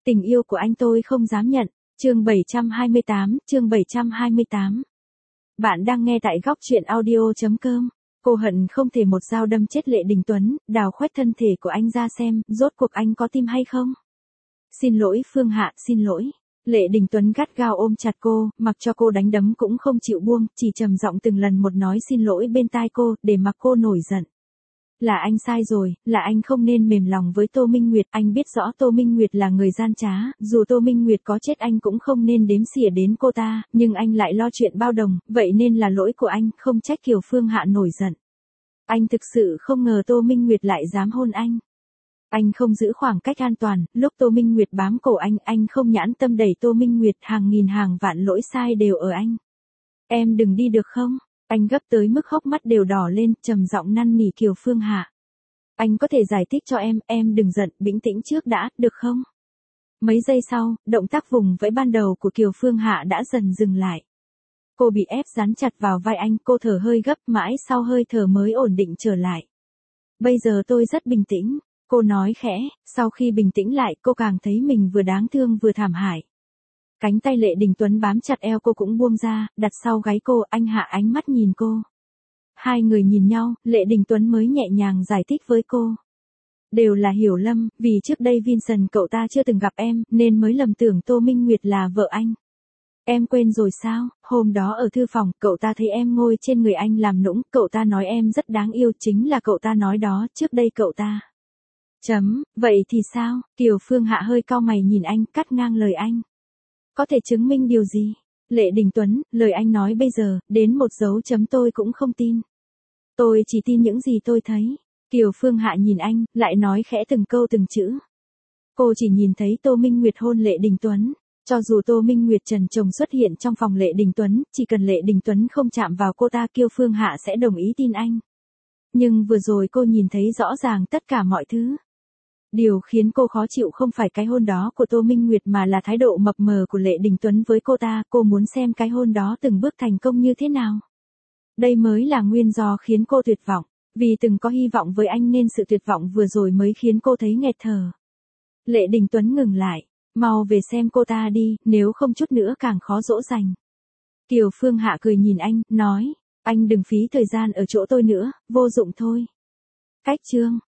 Tình yêu của anh tôi không dám nhận. Chương 728. Bạn đang nghe tại góc truyện audio.com. Cô hận không thể một dao đâm chết Lệ Đình Tuấn, đào khoét thân thể của anh ra xem, rốt cuộc anh có tim hay không? Xin lỗi Phương Hạ, xin lỗi. Lệ Đình Tuấn gắt gao ôm chặt cô, mặc cho cô đánh đấm cũng không chịu buông, chỉ trầm giọng từng lần một nói xin lỗi bên tai cô, để mặc cô nổi giận. Là anh sai rồi, là anh không nên mềm lòng với Tô Minh Nguyệt, anh biết rõ Tô Minh Nguyệt là người gian trá, dù Tô Minh Nguyệt có chết anh cũng không nên đếm xỉa đến cô ta, nhưng anh lại lo chuyện bao đồng, vậy nên là lỗi của anh, không trách Kiều Phương Hạ nổi giận. Anh thực sự không ngờ Tô Minh Nguyệt lại dám hôn anh. Anh không giữ khoảng cách an toàn, lúc Tô Minh Nguyệt bám cổ anh không nhãn tâm đẩy Tô Minh Nguyệt, hàng nghìn hàng vạn lỗi sai đều ở anh. Em đừng đi được không? Anh gấp tới mức hốc mắt đều đỏ lên, trầm giọng năn nỉ Kiều Phương Hạ. Anh có thể giải thích cho em đừng giận, bình tĩnh trước đã, được không? Mấy giây sau, động tác vùng vẫy ban đầu của Kiều Phương Hạ đã dần dừng lại. Cô bị ép dán chặt vào vai anh, cô thở hơi gấp, mãi sau hơi thở mới ổn định trở lại. Bây giờ tôi rất bình tĩnh, cô nói khẽ, sau khi bình tĩnh lại cô càng thấy mình vừa đáng thương vừa thảm hại. Cánh tay Lệ Đình Tuấn bám chặt eo cô cũng buông ra, đặt sau gáy cô, anh hạ ánh mắt nhìn cô. Hai người nhìn nhau, Lệ Đình Tuấn mới nhẹ nhàng giải thích với cô. Đều là hiểu lầm, vì trước đây Vincent cậu ta chưa từng gặp em, nên mới lầm tưởng Tô Minh Nguyệt là vợ anh. Em quên rồi sao, hôm đó ở thư phòng, cậu ta thấy em ngồi trên người anh làm nũng, cậu ta nói em rất đáng yêu, chính là cậu ta nói đó, trước đây cậu ta. Vậy thì sao? Kiều Phương Hạ hơi cau mày nhìn anh, cắt ngang lời anh. Có thể chứng minh điều gì? Lệ Đình Tuấn, lời anh nói bây giờ, đến một dấu chấm tôi cũng không tin. Tôi chỉ tin những gì tôi thấy. Kiều Phương Hạ nhìn anh, lại nói khẽ từng câu từng chữ. Cô chỉ nhìn thấy Tô Minh Nguyệt hôn Lệ Đình Tuấn. Cho dù Tô Minh Nguyệt trần trồng xuất hiện trong phòng Lệ Đình Tuấn, chỉ cần Lệ Đình Tuấn không chạm vào cô ta, Kiều Phương Hạ sẽ đồng ý tin anh. Nhưng vừa rồi cô nhìn thấy rõ ràng tất cả mọi thứ. Điều khiến cô khó chịu không phải cái hôn đó của Tô Minh Nguyệt mà là thái độ mập mờ của Lệ Đình Tuấn với cô ta, cô muốn xem cái hôn đó từng bước thành công như thế nào. Đây mới là nguyên do khiến cô tuyệt vọng, vì từng có hy vọng với anh nên sự tuyệt vọng vừa rồi mới khiến cô thấy nghẹt thở. Lệ Đình Tuấn ngừng lại, mau về xem cô ta đi, nếu không chút nữa càng khó dỗ dành. Kiều Phương Hạ cười nhìn anh, nói, anh đừng phí thời gian ở chỗ tôi nữa, vô dụng thôi. Cách chương